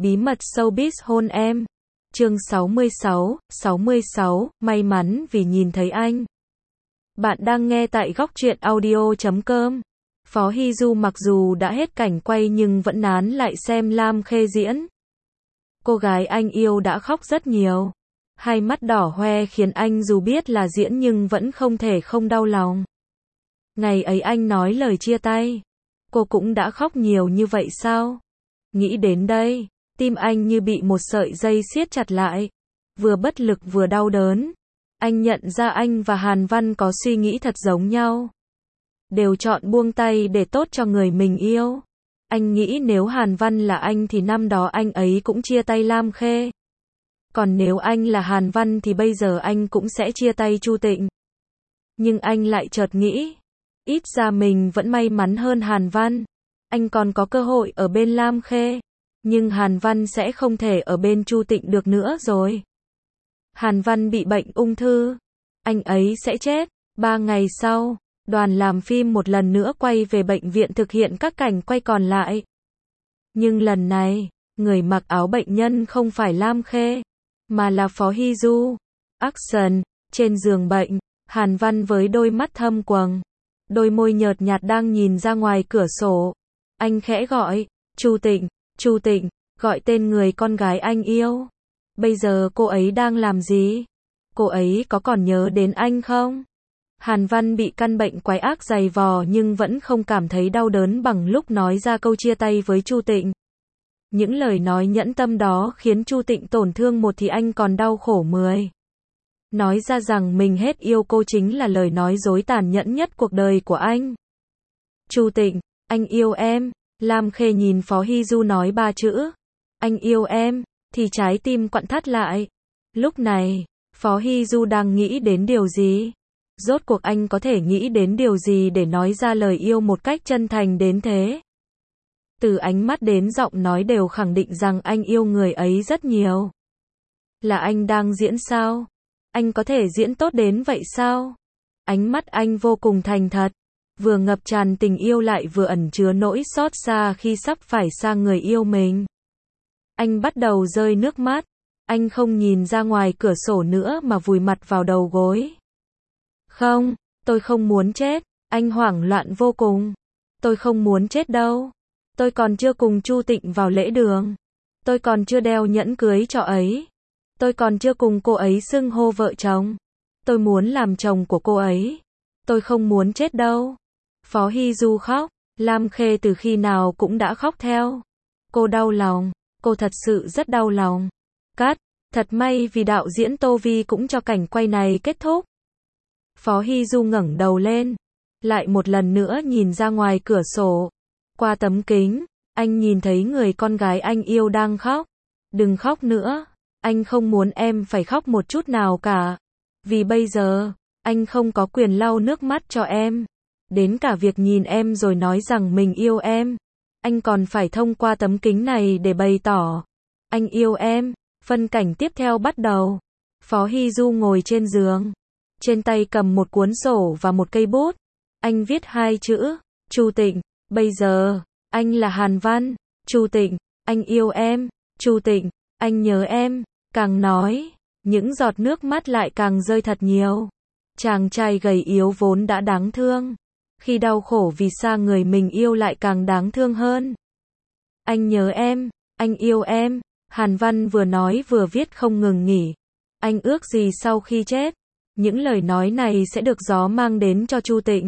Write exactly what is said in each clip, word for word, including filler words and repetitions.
Bí mật showbiz hôn em. Chương sáu mươi sáu, sáu mươi sáu, may mắn vì nhìn thấy anh. Bạn đang nghe tại góc truyện audio chấm com. Phó Hy Du mặc dù đã hết cảnh quay nhưng vẫn nán lại xem Lam Khê diễn. Cô gái anh yêu đã khóc rất nhiều. Hai mắt đỏ hoe khiến anh dù biết là diễn nhưng vẫn không thể không đau lòng. Ngày ấy anh nói lời chia tay. Cô cũng đã khóc nhiều như vậy sao? Nghĩ đến đây, tim anh như bị một sợi dây siết chặt lại. Vừa bất lực vừa đau đớn. Anh nhận ra anh và Hàn Văn có suy nghĩ thật giống nhau. Đều chọn buông tay để tốt cho người mình yêu. Anh nghĩ nếu Hàn Văn là anh thì năm đó anh ấy cũng chia tay Lam Khê. Còn nếu anh là Hàn Văn thì bây giờ anh cũng sẽ chia tay Chu Tịnh. Nhưng anh lại chợt nghĩ, ít ra mình vẫn may mắn hơn Hàn Văn. Anh còn có cơ hội ở bên Lam Khê. Nhưng Hàn Văn sẽ không thể ở bên Chu Tịnh được nữa rồi. Hàn Văn bị bệnh ung thư. Anh ấy sẽ chết. Ba ngày sau, đoàn làm phim một lần nữa quay về bệnh viện thực hiện các cảnh quay còn lại. Nhưng lần này, người mặc áo bệnh nhân không phải Lam Khê, mà là Phó Hy Du. Action, trên giường bệnh, Hàn Văn với đôi mắt thâm quầng, đôi môi nhợt nhạt đang nhìn ra ngoài cửa sổ. Anh khẽ gọi, Chu Tịnh, Chu Tịnh, gọi tên người con gái anh yêu. Bây giờ cô ấy đang làm gì? Cô ấy có còn nhớ đến anh không? Hàn Văn bị căn bệnh quái ác dày vò nhưng vẫn không cảm thấy đau đớn bằng lúc nói ra câu chia tay với Chu Tịnh. Những lời nói nhẫn tâm đó khiến Chu Tịnh tổn thương một thì anh còn đau khổ mười. Nói ra rằng mình hết yêu cô chính là lời nói dối tàn nhẫn nhất cuộc đời của anh. Chu Tịnh, anh yêu em. Lam Khê nhìn Phó Hy Du nói ba chữ, anh yêu em, thì trái tim quặn thắt lại. Lúc này, Phó Hy Du đang nghĩ đến điều gì? Rốt cuộc anh có thể nghĩ đến điều gì để nói ra lời yêu một cách chân thành đến thế? Từ ánh mắt đến giọng nói đều khẳng định rằng anh yêu người ấy rất nhiều. Là anh đang diễn sao? Anh có thể diễn tốt đến vậy sao? Ánh mắt anh vô cùng thành thật, vừa ngập tràn tình yêu lại vừa ẩn chứa nỗi xót xa khi sắp phải xa người yêu mình. Anh bắt đầu rơi nước mắt, anh không nhìn ra ngoài cửa sổ nữa mà vùi mặt vào đầu gối. Không, tôi không muốn chết, anh hoảng loạn vô cùng. Tôi không muốn chết đâu. Tôi còn chưa cùng Chu Tịnh vào lễ đường. Tôi còn chưa đeo nhẫn cưới cho ấy. Tôi còn chưa cùng cô ấy xưng hô vợ chồng. Tôi muốn làm chồng của cô ấy. Tôi không muốn chết đâu. Phó Hy Du khóc. Lam Khê từ khi nào cũng đã khóc theo. Cô đau lòng. Cô thật sự rất đau lòng. Cắt. Thật may vì đạo diễn Tô Vi cũng cho cảnh quay này kết thúc. Phó Hy Du ngẩng đầu lên. Lại một lần nữa nhìn ra ngoài cửa sổ. Qua tấm kính, anh nhìn thấy người con gái anh yêu đang khóc. Đừng khóc nữa. Anh không muốn em phải khóc một chút nào cả. Vì bây giờ, anh không có quyền lau nước mắt cho em. Đến cả việc nhìn em rồi nói rằng mình yêu em. Anh còn phải thông qua tấm kính này để bày tỏ. Anh yêu em. Phân cảnh tiếp theo bắt đầu. Phó Hy Du ngồi trên giường. Trên tay cầm một cuốn sổ và một cây bút. Anh viết hai chữ. Chu Tịnh. Bây giờ, anh là Hàn Văn. Chu Tịnh. Anh yêu em. Chu Tịnh. Anh nhớ em. Càng nói, những giọt nước mắt lại càng rơi thật nhiều. Chàng trai gầy yếu vốn đã đáng thương. Khi đau khổ vì xa người mình yêu lại càng đáng thương hơn. Anh nhớ em. Anh yêu em. Hàn Văn vừa nói vừa viết không ngừng nghỉ. Anh ước gì sau khi chết, những lời nói này sẽ được gió mang đến cho Chu Tịnh.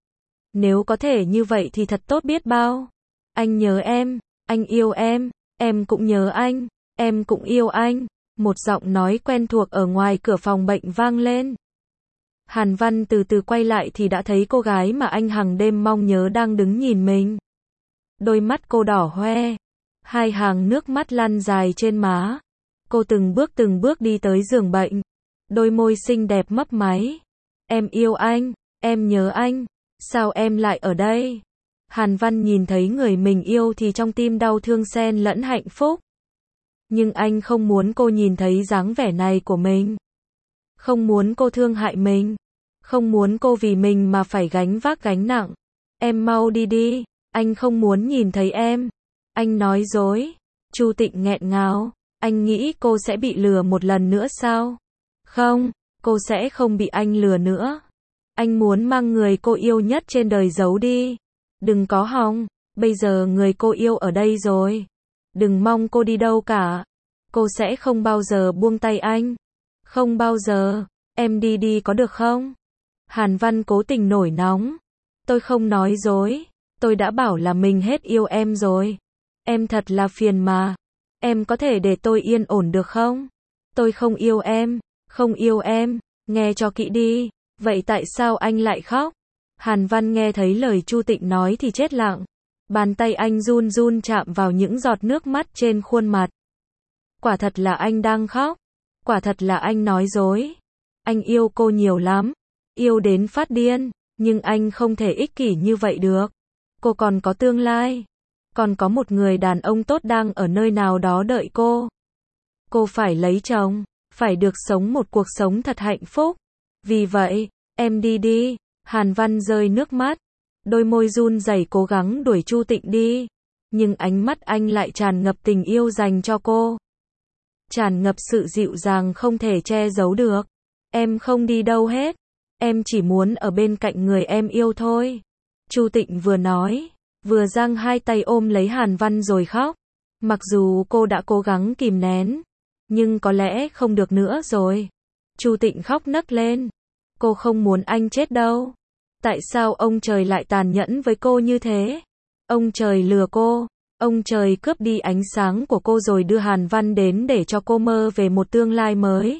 Nếu có thể như vậy thì thật tốt biết bao. Anh nhớ em. Anh yêu em. Em cũng nhớ anh. Em cũng yêu anh. Một giọng nói quen thuộc ở ngoài cửa phòng bệnh vang lên. Hàn Văn từ từ quay lại thì đã thấy cô gái mà anh hằng đêm mong nhớ đang đứng nhìn mình. Đôi mắt cô đỏ hoe. Hai hàng nước mắt lăn dài trên má. Cô từng bước từng bước đi tới giường bệnh. Đôi môi xinh đẹp mấp máy. Em yêu anh. Em nhớ anh. Sao em lại ở đây? Hàn Văn nhìn thấy người mình yêu thì trong tim đau thương xen lẫn hạnh phúc. Nhưng anh không muốn cô nhìn thấy dáng vẻ này của mình. Không muốn cô thương hại mình. Không muốn cô vì mình mà phải gánh vác gánh nặng. Em mau đi đi. Anh không muốn nhìn thấy em. Anh nói dối. Chu Tịnh nghẹn ngào, anh nghĩ cô sẽ bị lừa một lần nữa sao? Không, cô sẽ không bị anh lừa nữa. Anh muốn mang người cô yêu nhất trên đời giấu đi. Đừng có hòng, bây giờ người cô yêu ở đây rồi. Đừng mong cô đi đâu cả. Cô sẽ không bao giờ buông tay anh. Không bao giờ, em đi đi có được không? Hàn Văn cố tình nổi nóng. Tôi không nói dối, tôi đã bảo là mình hết yêu em rồi. Em thật là phiền mà. Em có thể để tôi yên ổn được không? Tôi không yêu em, không yêu em, nghe cho kỹ đi. Vậy tại sao anh lại khóc? Hàn Văn nghe thấy lời Chu Tịnh nói thì chết lặng. Bàn tay anh run run chạm vào những giọt nước mắt trên khuôn mặt. Quả thật là anh đang khóc. Quả thật là anh nói dối. Anh yêu cô nhiều lắm. Yêu đến phát điên. Nhưng anh không thể ích kỷ như vậy được. Cô còn có tương lai. Còn có một người đàn ông tốt đang ở nơi nào đó đợi cô. Cô phải lấy chồng. Phải được sống một cuộc sống thật hạnh phúc. Vì vậy, em đi đi. Hàn Văn rơi nước mắt. Đôi môi run rẩy cố gắng đuổi Chu Tịnh đi. Nhưng ánh mắt anh lại tràn ngập tình yêu dành cho cô. Tràn ngập sự dịu dàng không thể che giấu được. Em không đi đâu hết. Em chỉ muốn ở bên cạnh người em yêu thôi. Chu Tịnh vừa nói, vừa giang hai tay ôm lấy Hàn Văn rồi khóc. Mặc dù cô đã cố gắng kìm nén, nhưng có lẽ không được nữa rồi. Chu Tịnh khóc nấc lên. Cô không muốn anh chết đâu. Tại sao ông trời lại tàn nhẫn với cô như thế? Ông trời lừa cô. Ông trời cướp đi ánh sáng của cô rồi đưa Hàn Văn đến để cho cô mơ về một tương lai mới.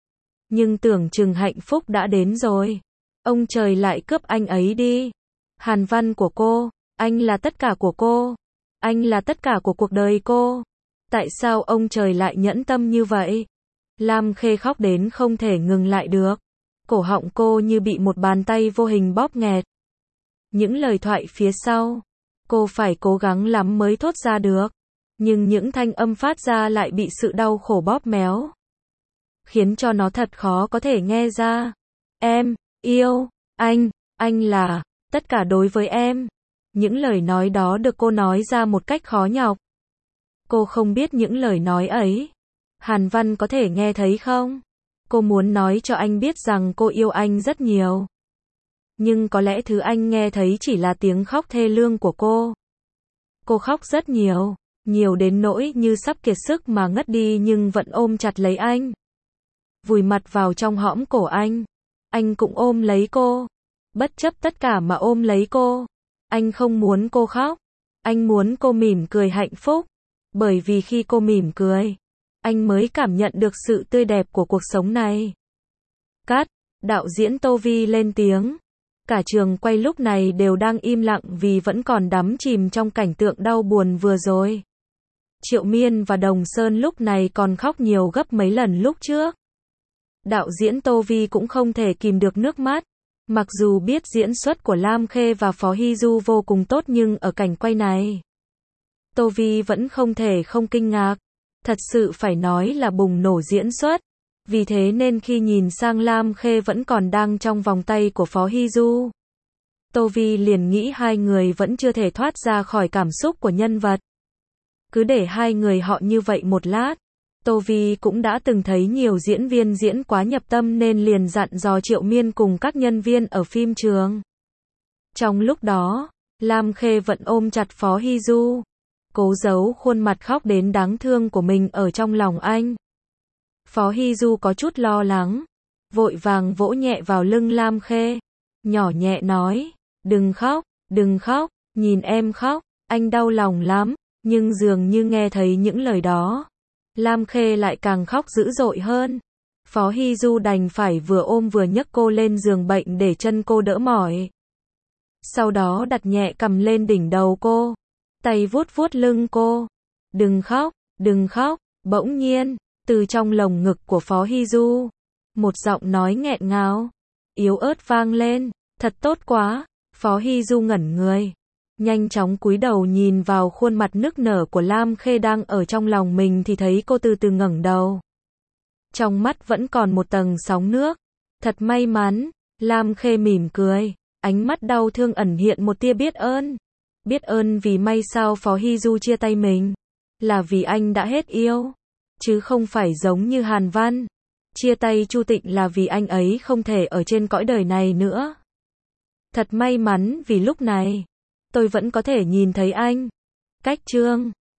Nhưng tưởng chừng hạnh phúc đã đến rồi. Ông trời lại cướp anh ấy đi. Hàn Văn của cô, anh là tất cả của cô. Anh là tất cả của cuộc đời cô. Tại sao ông trời lại nhẫn tâm như vậy? Lam Khê khóc đến không thể ngừng lại được. Cổ họng cô như bị một bàn tay vô hình bóp nghẹt. Những lời thoại phía sau, cô phải cố gắng lắm mới thốt ra được. Nhưng những thanh âm phát ra lại bị sự đau khổ bóp méo. Khiến cho nó thật khó có thể nghe ra. Em, yêu, anh, anh là, tất cả đối với em. Những lời nói đó được cô nói ra một cách khó nhọc. Cô không biết những lời nói ấy. Hàn Văn có thể nghe thấy không? Cô muốn nói cho anh biết rằng cô yêu anh rất nhiều. Nhưng có lẽ thứ anh nghe thấy chỉ là tiếng khóc thê lương của cô. Cô khóc rất nhiều, nhiều đến nỗi như sắp kiệt sức mà ngất đi nhưng vẫn ôm chặt lấy anh. Vùi mặt vào trong hõm cổ anh. Anh cũng ôm lấy cô. Bất chấp tất cả mà ôm lấy cô. Anh không muốn cô khóc. Anh muốn cô mỉm cười hạnh phúc. Bởi vì khi cô mỉm cười, anh mới cảm nhận được sự tươi đẹp của cuộc sống này. Cắt, đạo diễn Tô Vi lên tiếng. Cả trường quay lúc này đều đang im lặng vì vẫn còn đắm chìm trong cảnh tượng đau buồn vừa rồi. Triệu Miên và Đồng Sơn lúc này còn khóc nhiều gấp mấy lần lúc trước. Đạo diễn Tô Vi cũng không thể kìm được nước mắt. Mặc dù biết diễn xuất của Lam Khê và Phó Hy Du vô cùng tốt nhưng ở cảnh quay này, Tô Vi vẫn không thể không kinh ngạc. Thật sự phải nói là bùng nổ diễn xuất. Vì thế nên khi nhìn sang Lam Khê vẫn còn đang trong vòng tay của Phó Hy Du, Tô Vi liền nghĩ hai người vẫn chưa thể thoát ra khỏi cảm xúc của nhân vật. Cứ để hai người họ như vậy một lát. Tô Vi cũng đã từng thấy nhiều diễn viên diễn quá nhập tâm nên liền dặn dò Triệu Miên cùng các nhân viên ở phim trường. Trong lúc đó, Lam Khê vẫn ôm chặt Phó Hy Du, cố giấu khuôn mặt khóc đến đáng thương của mình ở trong lòng anh. Phó Hy Du có chút lo lắng, vội vàng vỗ nhẹ vào lưng Lam Khê, nhỏ nhẹ nói, đừng khóc, đừng khóc, nhìn em khóc, anh đau lòng lắm, nhưng dường như nghe thấy những lời đó. Lam Khê lại càng khóc dữ dội hơn. Phó Hy Du đành phải vừa ôm vừa nhấc cô lên giường bệnh để chân cô đỡ mỏi. Sau đó đặt nhẹ cầm lên đỉnh đầu cô, tay vuốt vuốt lưng cô. Đừng khóc, đừng khóc, bỗng nhiên, từ trong lồng ngực của Phó Hy Du, một giọng nói nghẹn ngào, yếu ớt vang lên, thật tốt quá. Phó Hy Du ngẩn người, nhanh chóng cúi đầu nhìn vào khuôn mặt nức nở của Lam Khê đang ở trong lòng mình thì thấy cô từ từ ngẩng đầu. Trong mắt vẫn còn một tầng sóng nước. Thật may mắn, Lam Khê mỉm cười, ánh mắt đau thương ẩn hiện một tia biết ơn. Biết ơn vì may sao Phó Hy Du chia tay mình. là vì anh đã hết yêu, chứ không phải giống như Hàn Văn. Chia tay Chu Tịnh là vì anh ấy không thể ở trên cõi đời này nữa. Thật may mắn vì lúc này, tôi vẫn có thể nhìn thấy anh. Cách chương